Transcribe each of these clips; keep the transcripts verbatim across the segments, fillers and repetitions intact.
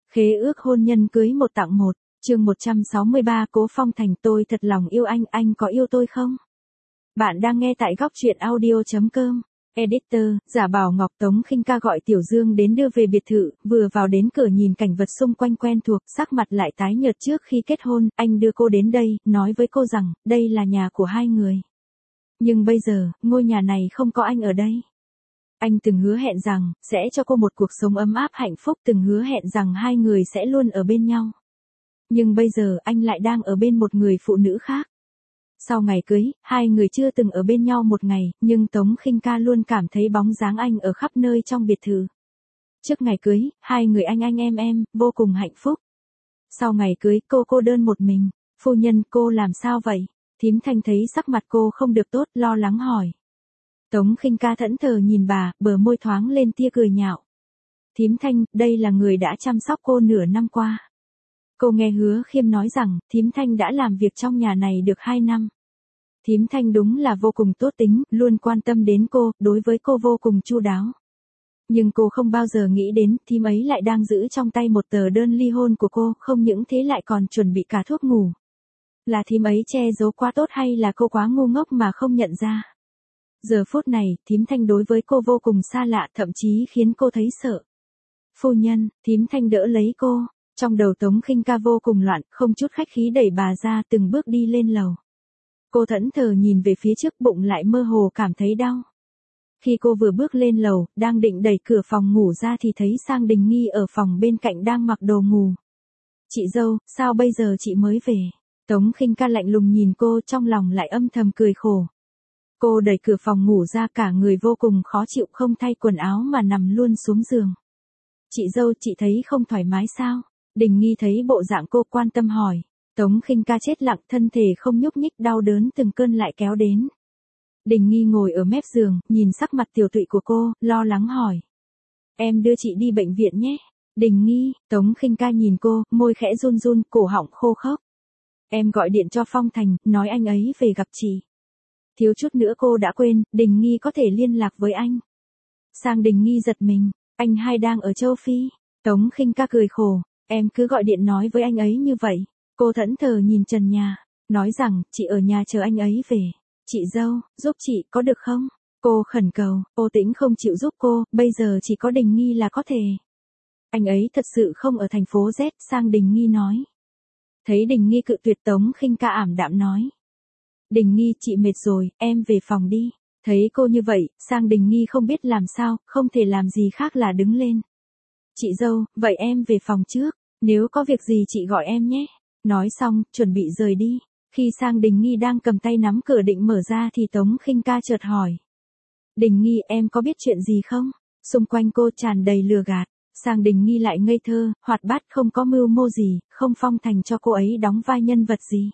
Khế ước hôn nhân cưới một tặng một, chương một trăm sáu mươi ba Cố Phong Thành tôi thật lòng yêu anh, anh có yêu tôi không? Bạn đang nghe tại góc truyện audio chấm com. Editor, giả bảo Ngọc Tống Khinh Ca gọi Tiểu Dương đến đưa về biệt thự, vừa vào đến cửa nhìn cảnh vật xung quanh quen thuộc, sắc mặt lại tái nhợt trước khi kết hôn, anh đưa cô đến đây, nói với cô rằng, đây là nhà của hai người. Nhưng bây giờ, ngôi nhà này không có anh ở đây. Anh từng hứa hẹn rằng, sẽ cho cô một cuộc sống ấm áp hạnh phúc, từng hứa hẹn rằng hai người sẽ luôn ở bên nhau. Nhưng bây giờ anh lại đang ở bên một người phụ nữ khác. Sau ngày cưới, hai người chưa từng ở bên nhau một ngày, nhưng Tống Khinh Ca luôn cảm thấy bóng dáng anh ở khắp nơi trong biệt thự. Trước ngày cưới, hai người anh anh em em, vô cùng hạnh phúc. Sau ngày cưới, cô cô đơn một mình. Phu nhân, cô làm sao vậy? Thím Thanh thấy sắc mặt cô không được tốt, lo lắng hỏi. Tống Khinh Ca thẫn thờ nhìn bà, bờ môi thoáng lên tia cười nhạo. Thím Thanh, đây là người đã chăm sóc cô nửa năm qua. Cô nghe Hứa Khiêm nói rằng, thím Thanh đã làm việc trong nhà này được hai năm. Thím Thanh đúng là vô cùng tốt tính, luôn quan tâm đến cô, đối với cô vô cùng chu đáo. Nhưng cô không bao giờ nghĩ đến, thím ấy lại đang giữ trong tay một tờ đơn ly hôn của cô, không những thế lại còn chuẩn bị cả thuốc ngủ. Là thím ấy che giấu quá tốt hay là cô quá ngu ngốc mà không nhận ra? Giờ phút này, thím Thanh đối với cô vô cùng xa lạ, thậm chí khiến cô thấy sợ. Phu nhân, thím Thanh đỡ lấy cô. Trong đầu Tống Khinh Ca vô cùng loạn, không chút khách khí đẩy bà ra, từng bước đi lên lầu. Cô thẫn thờ nhìn về phía trước, bụng lại mơ hồ cảm thấy đau. Khi cô vừa bước lên lầu, đang định đẩy cửa phòng ngủ ra thì thấy Sang Đình Nghi ở phòng bên cạnh đang mặc đồ ngủ. Chị dâu, sao bây giờ chị mới về? Tống Khinh Ca lạnh lùng nhìn cô, trong lòng lại âm thầm cười khổ. Cô đẩy cửa phòng ngủ ra, cả người vô cùng khó chịu, không thay quần áo mà nằm luôn xuống giường. Chị dâu, chị thấy không thoải mái sao? Đình Nghi thấy bộ dạng cô, quan tâm hỏi. Tống Khinh Ca chết lặng, thân thể không nhúc nhích, đau đớn từng cơn lại kéo đến. Đình Nghi ngồi ở mép giường, nhìn sắc mặt tiều tụy của cô, lo lắng hỏi. Em đưa chị đi bệnh viện nhé. Đình Nghi, Tống Khinh Ca nhìn cô, môi khẽ run run, cổ họng khô khốc. Em gọi điện cho Phong Thành, nói anh ấy về gặp chị. Thiếu chút nữa cô đã quên, Đình Nghi có thể liên lạc với anh. Sang Đình Nghi giật mình, anh hai đang ở châu Phi. Tống Khinh Ca cười khổ, em cứ gọi điện nói với anh ấy như vậy. Cô thẫn thờ nhìn trần nhà, nói rằng, chị ở nhà chờ anh ấy về. Chị dâu, giúp chị, có được không? Cô khẩn cầu, Ô Tĩnh không chịu giúp cô, bây giờ chỉ có Đình Nghi là có thể. Anh ấy thật sự không ở thành phố Z, Sang Đình Nghi nói. Thấy Đình Nghi cự tuyệt, Tống Khinh Ca ảm đạm nói. Đình Nghi, chị mệt rồi, em về phòng đi. Thấy cô như vậy, Sang Đình Nghi không biết làm sao, không thể làm gì khác là đứng lên. Chị dâu, vậy em về phòng trước, nếu có việc gì chị gọi em nhé. Nói xong, chuẩn bị rời đi. Khi Sang Đình Nghi đang cầm tay nắm cửa định mở ra thì Tống Khinh Ca chợt hỏi. Đình Nghi, em có biết chuyện gì không? Xung quanh cô tràn đầy lừa gạt. Sang Đình Nghi lại ngây thơ, hoạt bát, không có mưu mô gì, không Phong Thành cho cô ấy đóng vai nhân vật gì.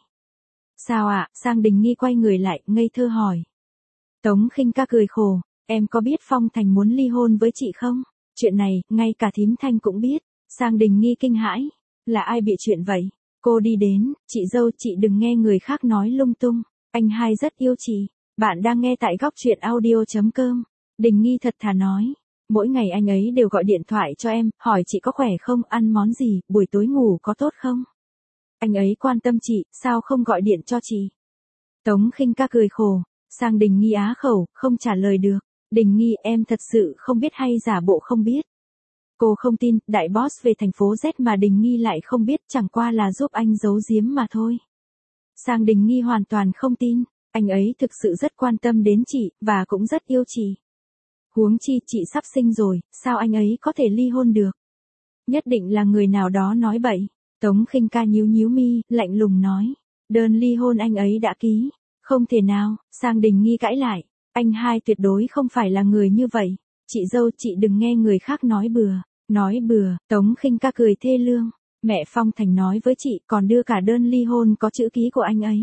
Sao ạ? À? Sang Đình Nghi quay người lại, ngây thơ hỏi. Tống Khinh Ca cười khổ, em có biết Phong Thành muốn ly hôn với chị không? Chuyện này, ngay cả thím Thanh cũng biết. Sang Đình Nghi kinh hãi. Là ai bị chuyện vậy? Cô đi đến, chị dâu, chị đừng nghe người khác nói lung tung. Anh hai rất yêu chị. Bạn đang nghe tại góc truyện audio chấm com. Đình Nghi thật thà nói. Mỗi ngày anh ấy đều gọi điện thoại cho em, hỏi chị có khỏe không, ăn món gì, buổi tối ngủ có tốt không? Anh ấy quan tâm chị, sao không gọi điện cho chị? Tống Khinh Ca cười khổ. Sang Đình Nghi á khẩu, không trả lời được. Đình Nghi, em thật sự không biết hay giả bộ không biết? Cô không tin, đại boss về thành phố Z mà Đình Nghi lại không biết, chẳng qua là giúp anh giấu giếm mà thôi. Sang Đình Nghi hoàn toàn không tin, anh ấy thực sự rất quan tâm đến chị, và cũng rất yêu chị. Huống chi, chị sắp sinh rồi, sao anh ấy có thể ly hôn được? Nhất định là người nào đó nói bậy. Tống Khinh Ca nhíu nhíu mi, lạnh lùng nói. Đơn ly hôn anh ấy đã ký. Không thể nào, Sang Đình Nghi cãi lại. Anh hai tuyệt đối không phải là người như vậy. Chị dâu, chị đừng nghe người khác nói bừa. Nói bừa, Tống Khinh Ca cười thê lương. Mẹ Phong Thành nói với chị, còn đưa cả đơn ly hôn có chữ ký của anh ấy.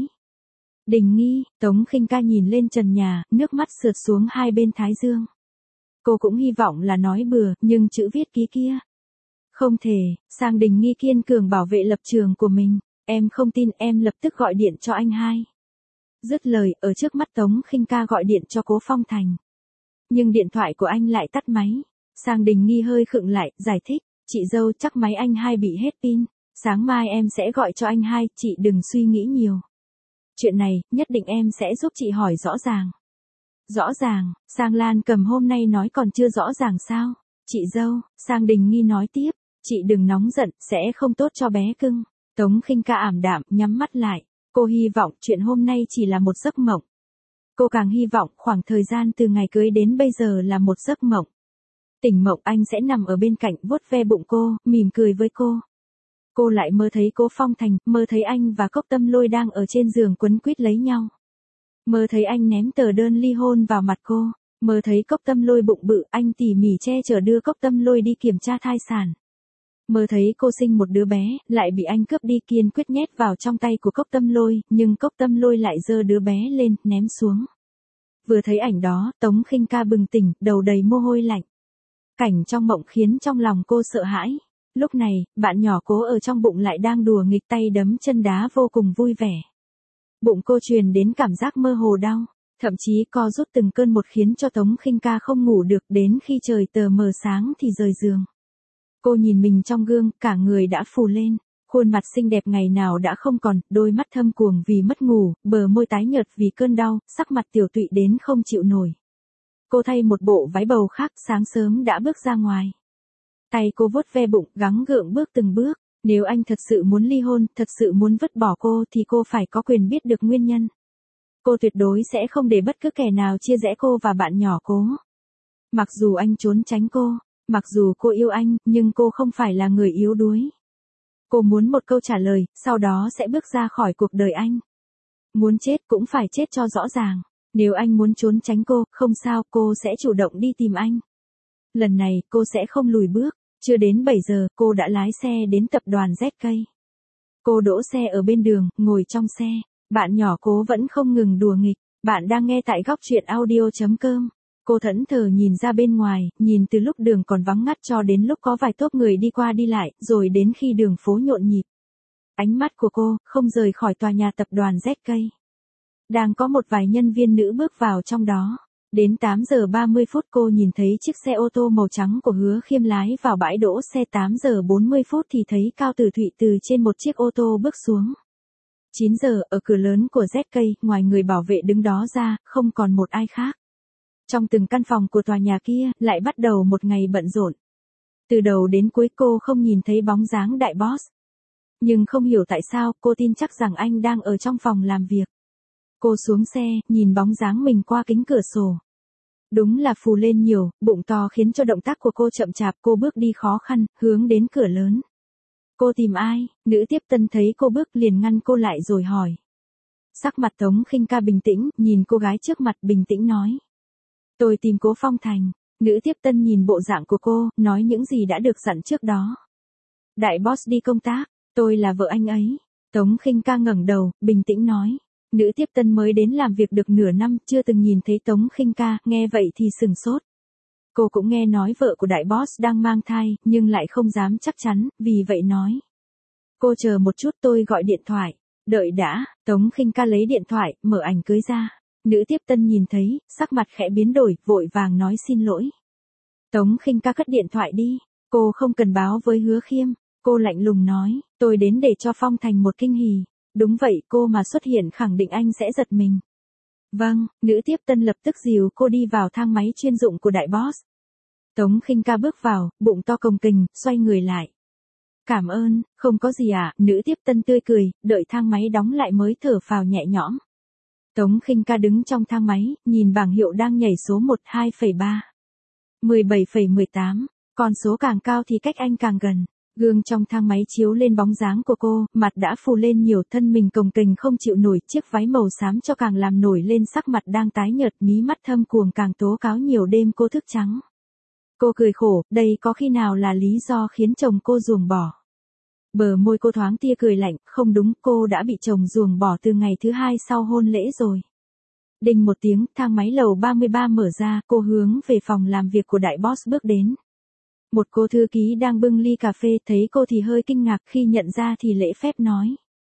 Đình Nghi, Tống Khinh Ca nhìn lên trần nhà, nước mắt sượt xuống hai bên thái dương. Cô cũng hy vọng là nói bừa, nhưng chữ viết ký kia. Không thể, Sang Đình Nghi kiên cường bảo vệ lập trường của mình. Em không tin, em lập tức gọi điện cho anh hai. Dứt lời, ở trước mắt Tống Khinh Ca gọi điện cho Cố Phong Thành. Nhưng điện thoại của anh lại tắt máy. Sang Đình Nghi hơi khựng lại, giải thích. Chị dâu, chắc máy anh hai bị hết pin. Sáng mai em sẽ gọi cho anh hai, chị đừng suy nghĩ nhiều. Chuyện này, nhất định em sẽ giúp chị hỏi rõ ràng. Rõ ràng, Sang Lan Cầm hôm nay nói còn chưa rõ ràng sao? Chị dâu, Sang Đình Nghi nói tiếp, chị đừng nóng giận, sẽ không tốt cho bé cưng. Tống Khinh Ca ảm đạm, nhắm mắt lại. Cô hy vọng chuyện hôm nay chỉ là một giấc mộng. Cô càng hy vọng khoảng thời gian từ ngày cưới đến bây giờ là một giấc mộng. Tỉnh mộng anh sẽ nằm ở bên cạnh vuốt ve bụng cô, mỉm cười với cô. Cô lại mơ thấy Cố Phong Thành, mơ thấy anh và Cốc Tâm Lôi đang ở trên giường quấn quýt lấy nhau. Mơ thấy anh ném tờ đơn ly hôn vào mặt cô, mơ thấy Cốc Tâm Lôi bụng bự, anh tỉ mỉ che chở đưa Cốc Tâm Lôi đi kiểm tra thai sản. Mơ thấy cô sinh một đứa bé, lại bị anh cướp đi, kiên quyết nhét vào trong tay của Cốc Tâm Lôi, nhưng Cốc Tâm Lôi lại giơ đứa bé lên, ném xuống. Vừa thấy ảnh đó, Tống Khinh Ca bừng tỉnh, đầu đầy mồ hôi lạnh. Cảnh trong mộng khiến trong lòng cô sợ hãi. Lúc này, bạn nhỏ Cố ở trong bụng lại đang đùa nghịch tay đấm chân đá vô cùng vui vẻ. Bụng cô truyền đến cảm giác mơ hồ đau, thậm chí co rút từng cơn một khiến cho Tống Khinh Ca không ngủ được, đến khi trời tờ mờ sáng thì rời giường. Cô nhìn mình trong gương, cả người đã phù lên, khuôn mặt xinh đẹp ngày nào đã không còn, đôi mắt thâm quầng vì mất ngủ, bờ môi tái nhợt vì cơn đau, sắc mặt tiểu tụy đến không chịu nổi. Cô thay một bộ váy bầu khác, sáng sớm đã bước ra ngoài. Tay cô vuốt ve bụng, gắng gượng bước từng bước. Nếu anh thật sự muốn ly hôn, thật sự muốn vứt bỏ cô thì cô phải có quyền biết được nguyên nhân. Cô tuyệt đối sẽ không để bất cứ kẻ nào chia rẽ cô và bạn nhỏ Cố. Mặc dù anh trốn tránh cô, mặc dù cô yêu anh, nhưng cô không phải là người yếu đuối. Cô muốn một câu trả lời, sau đó sẽ bước ra khỏi cuộc đời anh. Muốn chết cũng phải chết cho rõ ràng. Nếu anh muốn trốn tránh cô, không sao, cô sẽ chủ động đi tìm anh. Lần này, cô sẽ không lùi bước. Chưa đến bảy giờ, cô đã lái xe đến tập đoàn Z K. Cô đỗ xe ở bên đường, ngồi trong xe. Bạn nhỏ Cố vẫn không ngừng đùa nghịch. Bạn đang nghe tại góc truyện audio chấm com. Cô thẫn thờ nhìn ra bên ngoài, nhìn từ lúc đường còn vắng ngắt cho đến lúc có vài tốp người đi qua đi lại, rồi đến khi đường phố nhộn nhịp. Ánh mắt của cô không rời khỏi tòa nhà tập đoàn Z K. Đang có một vài nhân viên nữ bước vào trong đó. Đến tám giờ ba mươi phút cô nhìn thấy chiếc xe ô tô màu trắng của Hứa Khiêm lái vào bãi đỗ xe. Tám giờ bốn mươi phút thì thấy Cao Tử Thụy từ trên một chiếc ô tô bước xuống. chín giờ, ở cửa lớn của Z K, ngoài người bảo vệ đứng đó ra, không còn một ai khác. Trong từng căn phòng của tòa nhà kia, lại bắt đầu một ngày bận rộn. Từ đầu đến cuối cô không nhìn thấy bóng dáng đại boss. Nhưng không hiểu tại sao, cô tin chắc rằng anh đang ở trong phòng làm việc. Cô xuống xe, nhìn bóng dáng mình qua kính cửa sổ. Đúng là phù lên nhiều, bụng to khiến cho động tác của cô chậm chạp, cô bước đi khó khăn, hướng đến cửa lớn. Cô tìm ai? Nữ tiếp tân thấy cô bước liền ngăn cô lại rồi hỏi. Sắc mặt Tống Khinh Ca bình tĩnh, nhìn cô gái trước mặt bình tĩnh nói. Tôi tìm Cố Phong Thành. Nữ tiếp tân nhìn bộ dạng của cô, nói những gì đã được dặn trước đó. Đại boss đi công tác, tôi là vợ anh ấy. Tống Khinh Ca ngẩng đầu, bình tĩnh nói. Nữ tiếp tân mới đến làm việc được nửa năm, chưa từng nhìn thấy Tống Khinh Ca, nghe vậy thì sừng sốt. Cô cũng nghe nói vợ của đại boss đang mang thai, nhưng lại không dám chắc chắn, vì vậy nói. Cô chờ một chút, tôi gọi điện thoại. Đợi đã, Tống Khinh Ca lấy điện thoại, mở ảnh cưới ra. Nữ tiếp tân nhìn thấy, sắc mặt khẽ biến đổi, vội vàng nói xin lỗi. Tống Khinh Ca cất điện thoại đi, cô không cần báo với Hứa Khiêm. Cô lạnh lùng nói, tôi đến để cho Phong Thành một kinh hỉ. Đúng vậy, cô mà xuất hiện khẳng định anh sẽ giật mình. Vâng, nữ tiếp tân lập tức dìu cô đi vào thang máy chuyên dụng của đại boss. Tống Khinh Ca bước vào, bụng to cồng kềnh, xoay người lại. Cảm ơn, không có gì ạ, à? Nữ tiếp tân tươi cười, đợi thang máy đóng lại mới thở phào nhẹ nhõm. Tống Khinh Ca đứng trong thang máy, nhìn bảng hiệu đang nhảy số một, hai phẩy ba, mười bảy phẩy mười tám, con số càng cao thì cách anh càng gần. Gương trong thang máy chiếu lên bóng dáng của cô, mặt đã phù lên nhiều, thân mình cồng kềnh không chịu nổi, chiếc váy màu xám cho càng làm nổi lên sắc mặt đang tái nhợt, mí mắt thâm quầng càng tố cáo nhiều đêm cô thức trắng. Cô cười khổ, đây có khi nào là lý do khiến chồng cô ruồng bỏ. Bờ môi cô thoáng tia cười lạnh, không đúng, cô đã bị chồng ruồng bỏ từ ngày thứ hai sau hôn lễ rồi. Đinh một tiếng, thang máy lầu ba mươi ba mở ra, cô hướng về phòng làm việc của đại boss bước đến. Một cô thư ký đang bưng ly cà phê, thấy cô thì hơi kinh ngạc, khi nhận ra thì lễ phép nói.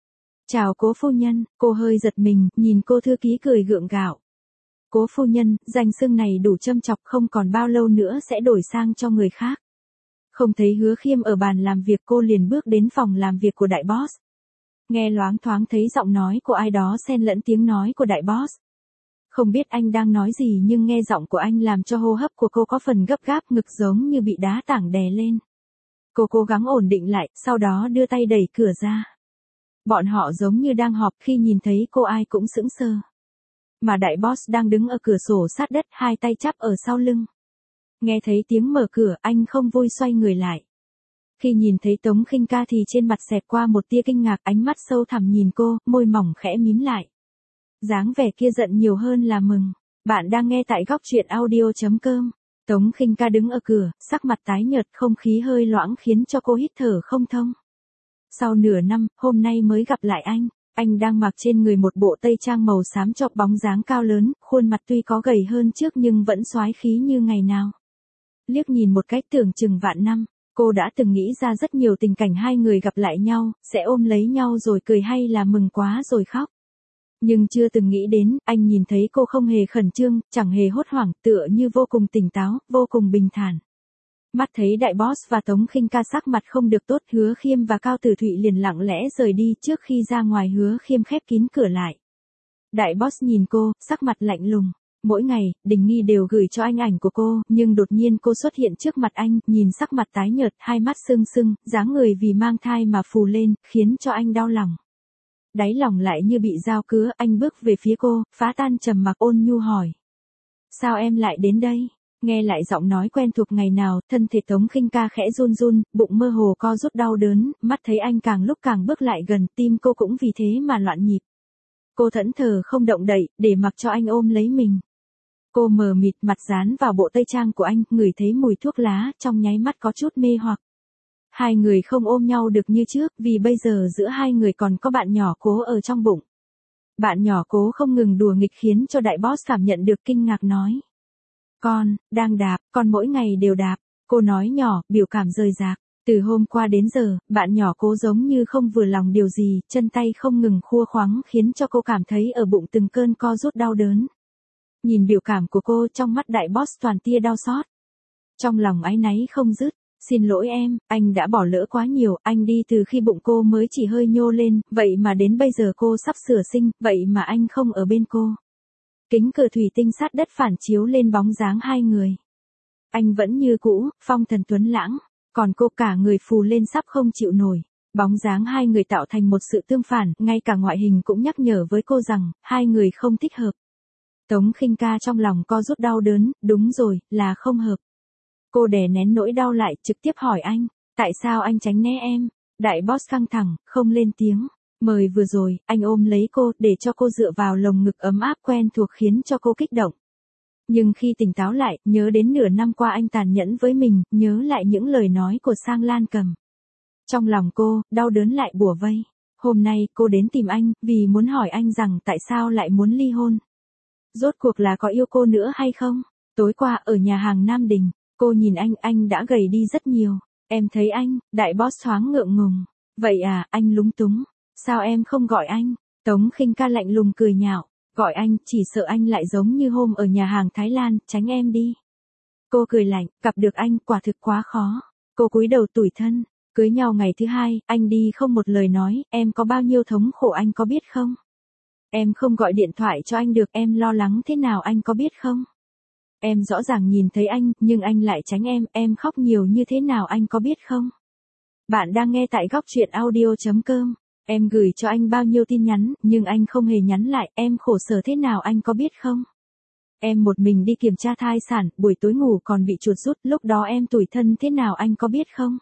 Chào Cố phu nhân, cô hơi giật mình, nhìn cô thư ký cười gượng gạo. Cố phu nhân, danh xưng này đủ châm chọc, không còn bao lâu nữa sẽ đổi sang cho người khác. Không thấy Hứa Khiêm ở bàn làm việc, cô liền bước đến phòng làm việc của đại boss. Nghe loáng thoáng thấy giọng nói của ai đó xen lẫn tiếng nói của đại boss. Không biết anh đang nói gì nhưng nghe giọng của anh làm cho hô hấp của cô có phần gấp gáp, ngực giống như bị đá tảng đè lên. Cô cố gắng ổn định lại, sau đó đưa tay đẩy cửa ra. Bọn họ giống như đang họp, khi nhìn thấy cô ai cũng sững sờ. Mà đại boss đang đứng ở cửa sổ sát đất, hai tay chắp ở sau lưng. Nghe thấy tiếng mở cửa, anh không vui xoay người lại. Khi nhìn thấy Tống Khinh Ca thì trên mặt xẹt qua một tia kinh ngạc, ánh mắt sâu thẳm nhìn cô, môi mỏng khẽ mím lại. Dáng vẻ kia giận nhiều hơn là mừng. Bạn đang nghe tại góc truyện audio chấm com. Tống Khinh Ca đứng ở cửa, sắc mặt tái nhợt, không khí hơi loãng khiến cho cô hít thở không thông. Sau nửa năm, hôm nay mới gặp lại anh. Anh đang mặc trên người một bộ tây trang màu xám chọc, bóng dáng cao lớn, khuôn mặt tuy có gầy hơn trước nhưng vẫn soái khí như ngày nào. Liếc nhìn một cách tưởng chừng vạn năm, cô đã từng nghĩ ra rất nhiều tình cảnh hai người gặp lại nhau, sẽ ôm lấy nhau rồi cười hay là mừng quá rồi khóc. Nhưng chưa từng nghĩ đến, anh nhìn thấy cô không hề khẩn trương, chẳng hề hốt hoảng, tựa như vô cùng tỉnh táo, vô cùng bình thản. Mắt thấy đại boss và Tống Khinh Ca sắc mặt không được tốt, Hứa Khiêm và Cao Tử Thụy liền lặng lẽ rời đi, trước khi ra ngoài Hứa Khiêm khép kín cửa lại. Đại boss nhìn cô, sắc mặt lạnh lùng. Mỗi ngày, Đình Nghi đều gửi cho anh ảnh của cô, nhưng đột nhiên cô xuất hiện trước mặt anh, nhìn sắc mặt tái nhợt, hai mắt sưng sưng, dáng người vì mang thai mà phù lên, khiến cho anh đau lòng. Đáy lòng lại như bị dao cứa, anh bước về phía cô, phá tan trầm mặc, ôn nhu hỏi. Sao em lại đến đây? Nghe lại giọng nói quen thuộc ngày nào, thân thể Tống Khinh Ca khẽ run run, bụng mơ hồ co rút đau đớn, mắt thấy anh càng lúc càng bước lại gần, tim cô cũng vì thế mà loạn nhịp. Cô thẫn thờ không động đậy, để mặc cho anh ôm lấy mình. Cô mờ mịt, mặt dán vào bộ tây trang của anh, ngửi thấy mùi thuốc lá, trong nháy mắt có chút mê hoặc. Hai người không ôm nhau được như trước, vì bây giờ giữa hai người còn có bạn nhỏ Cố ở trong bụng. Bạn nhỏ Cố không ngừng đùa nghịch khiến cho đại boss cảm nhận được, kinh ngạc nói. Con, đang đạp, con mỗi ngày đều đạp. Cô nói nhỏ, biểu cảm rời rạc. Từ hôm qua đến giờ, bạn nhỏ Cố giống như không vừa lòng điều gì, chân tay không ngừng khua khoắng khiến cho cô cảm thấy ở bụng từng cơn co rút đau đớn. Nhìn biểu cảm của cô, trong mắt đại boss toàn tia đau xót. Trong lòng áy náy không dứt. Xin lỗi em, anh đã bỏ lỡ quá nhiều, anh đi từ khi bụng cô mới chỉ hơi nhô lên, vậy mà đến bây giờ cô sắp sửa sinh, vậy mà anh không ở bên cô. Kính cửa thủy tinh sát đất phản chiếu lên bóng dáng hai người. Anh vẫn như cũ, phong thần tuấn lãng, còn cô cả người phù lên sắp không chịu nổi. Bóng dáng hai người tạo thành một sự tương phản, ngay cả ngoại hình cũng nhắc nhở với cô rằng, hai người không thích hợp. Tống Khinh Ca trong lòng co rút đau đớn, đúng rồi, là không hợp. Cô đè nén nỗi đau lại, trực tiếp hỏi anh, tại sao anh tránh né em? Đại boss căng thẳng, không lên tiếng. Mời vừa rồi, anh ôm lấy cô, để cho cô dựa vào lồng ngực ấm áp quen thuộc khiến cho cô kích động. Nhưng khi tỉnh táo lại, nhớ đến nửa năm qua anh tàn nhẫn với mình, nhớ lại những lời nói của Sang Lan Cầm. Trong lòng cô, đau đớn lại bủa vây. Hôm nay, cô đến tìm anh, vì muốn hỏi anh rằng tại sao lại muốn ly hôn. Rốt cuộc là có yêu cô nữa hay không? Tối qua, ở nhà hàng Nam Đình, cô nhìn anh, anh đã gầy đi rất nhiều. Em thấy anh, đại boss thoáng ngượng ngùng. Vậy à, anh lúng túng. Sao em không gọi anh? Tống Khinh Ca lạnh lùng cười nhạo. Gọi anh, chỉ sợ anh lại giống như hôm ở nhà hàng Thái Lan, tránh em đi. Cô cười lạnh, gặp được anh, quả thực quá khó. Cô cúi đầu tủi thân. Cưới nhau ngày thứ hai, anh đi không một lời nói, em có bao nhiêu thống khổ anh có biết không? Em không gọi điện thoại cho anh được, em lo lắng thế nào anh có biết không? Em rõ ràng nhìn thấy anh, nhưng anh lại tránh em, em khóc nhiều như thế nào anh có biết không? Bạn đang nghe tại góc truyện audio chấm com. Em gửi cho anh bao nhiêu tin nhắn, nhưng anh không hề nhắn lại, em khổ sở thế nào anh có biết không? Em một mình đi kiểm tra thai sản, buổi tối ngủ còn bị chuột rút, lúc đó em tủi thân thế nào anh có biết không?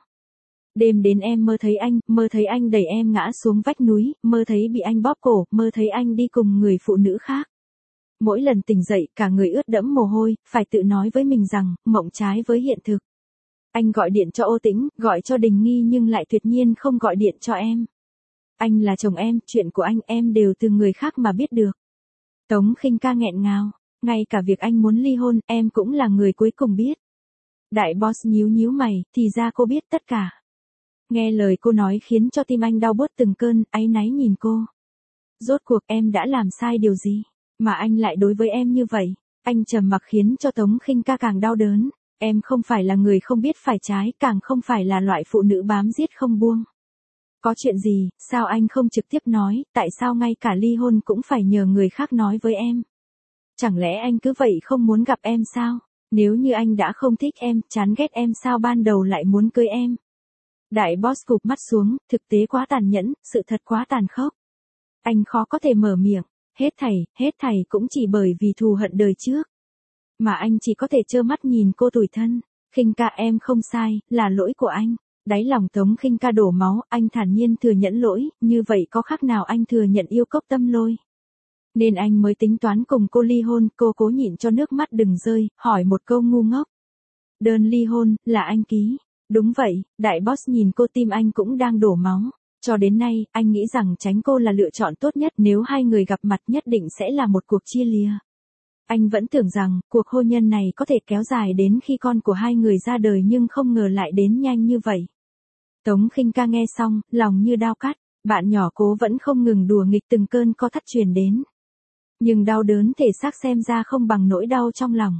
Đêm đến em mơ thấy anh, mơ thấy anh đẩy em ngã xuống vách núi, mơ thấy bị anh bóp cổ, mơ thấy anh đi cùng người phụ nữ khác. Mỗi lần tỉnh dậy, cả người ướt đẫm mồ hôi, phải tự nói với mình rằng, mộng trái với hiện thực. Anh gọi điện cho Ô Tĩnh, gọi cho Đình Nghi nhưng lại tuyệt nhiên không gọi điện cho em. Anh là chồng em, chuyện của anh em đều từ người khác mà biết được. Tống Khinh Ca nghẹn ngào, ngay cả việc anh muốn ly hôn, em cũng là người cuối cùng biết. Đại boss nhíu nhíu mày, thì ra cô biết tất cả. Nghe lời cô nói khiến cho tim anh đau buốt từng cơn, áy náy nhìn cô. Rốt cuộc em đã làm sai điều gì, mà anh lại đối với em như vậy? Anh trầm mặc khiến cho Tống Khinh Ca càng đau đớn. Em không phải là người không biết phải trái, càng không phải là loại phụ nữ bám giết không buông. Có chuyện gì, sao anh không trực tiếp nói, tại sao ngay cả ly hôn cũng phải nhờ người khác nói với em? Chẳng lẽ anh cứ vậy không muốn gặp em sao? Nếu như anh đã không thích em, chán ghét em sao ban đầu lại muốn cưới em? Đại boss cụp mắt xuống, thực tế quá tàn nhẫn, sự thật quá tàn khốc. Anh khó có thể mở miệng, hết thảy, hết thảy cũng chỉ bởi vì thù hận đời trước. Mà anh chỉ có thể trơ mắt nhìn cô tủi thân. Khinh ca em không sai, là lỗi của anh. Đáy lòng Tống Khinh ca đổ máu, anh thản nhiên thừa nhận lỗi, như vậy có khác nào anh thừa nhận yêu Cốc Tâm Lôi. Nên anh mới tính toán cùng cô ly hôn, cô cố nhịn cho nước mắt đừng rơi, hỏi một câu ngu ngốc. Đơn ly hôn, là anh ký. Đúng vậy, đại boss nhìn cô tim anh cũng đang đổ máu. Cho đến nay, anh nghĩ rằng tránh cô là lựa chọn tốt nhất, nếu hai người gặp mặt nhất định sẽ là một cuộc chia lìa. Anh vẫn tưởng rằng, cuộc hôn nhân này có thể kéo dài đến khi con của hai người ra đời nhưng không ngờ lại đến nhanh như vậy. Tống Khinh ca nghe xong, lòng như đao cắt, bạn nhỏ Cố vẫn không ngừng đùa nghịch từng cơn co thắt truyền đến. Nhưng đau đớn thể xác xem ra không bằng nỗi đau trong lòng.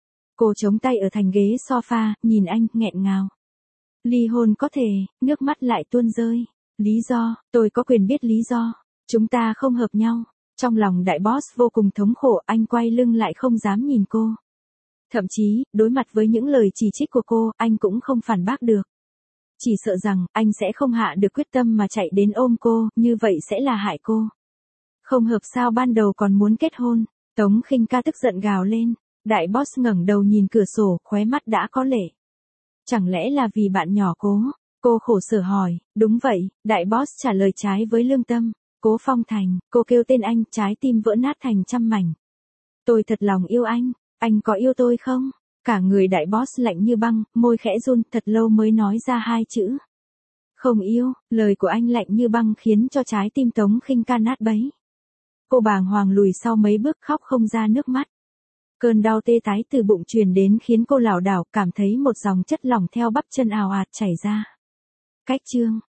Cô chống tay ở thành ghế sofa, nhìn anh, nghẹn ngào. Ly hôn có thể, nước mắt lại tuôn rơi. Lý do, tôi có quyền biết lý do. Chúng ta không hợp nhau. Trong lòng đại boss vô cùng thống khổ, anh quay lưng lại không dám nhìn cô. Thậm chí, đối mặt với những lời chỉ trích của cô, anh cũng không phản bác được. Chỉ sợ rằng, anh sẽ không hạ được quyết tâm mà chạy đến ôm cô, như vậy sẽ là hại cô. Không hợp sao ban đầu còn muốn kết hôn. Tống Khinh ca tức giận gào lên. Đại boss ngẩng đầu nhìn cửa sổ, khóe mắt đã có lệ. Chẳng lẽ là vì bạn nhỏ Cố? Cô khổ sở hỏi. Đúng vậy, đại boss trả lời trái với lương tâm. Cố Phong Thành, cô kêu tên anh, trái tim vỡ nát thành trăm mảnh. Tôi thật lòng yêu anh, anh có yêu tôi không? Cả người đại boss lạnh như băng, môi khẽ run, thật lâu mới nói ra hai chữ. Không yêu, lời của anh lạnh như băng khiến cho trái tim Tống Khinh ca nát bấy. Cô bàng hoàng lùi sau mấy bước khóc không ra nước mắt. Cơn đau tê tái từ bụng truyền đến khiến cô lảo đảo, cảm thấy một dòng chất lỏng theo bắp chân ào ạt chảy ra. Cách chương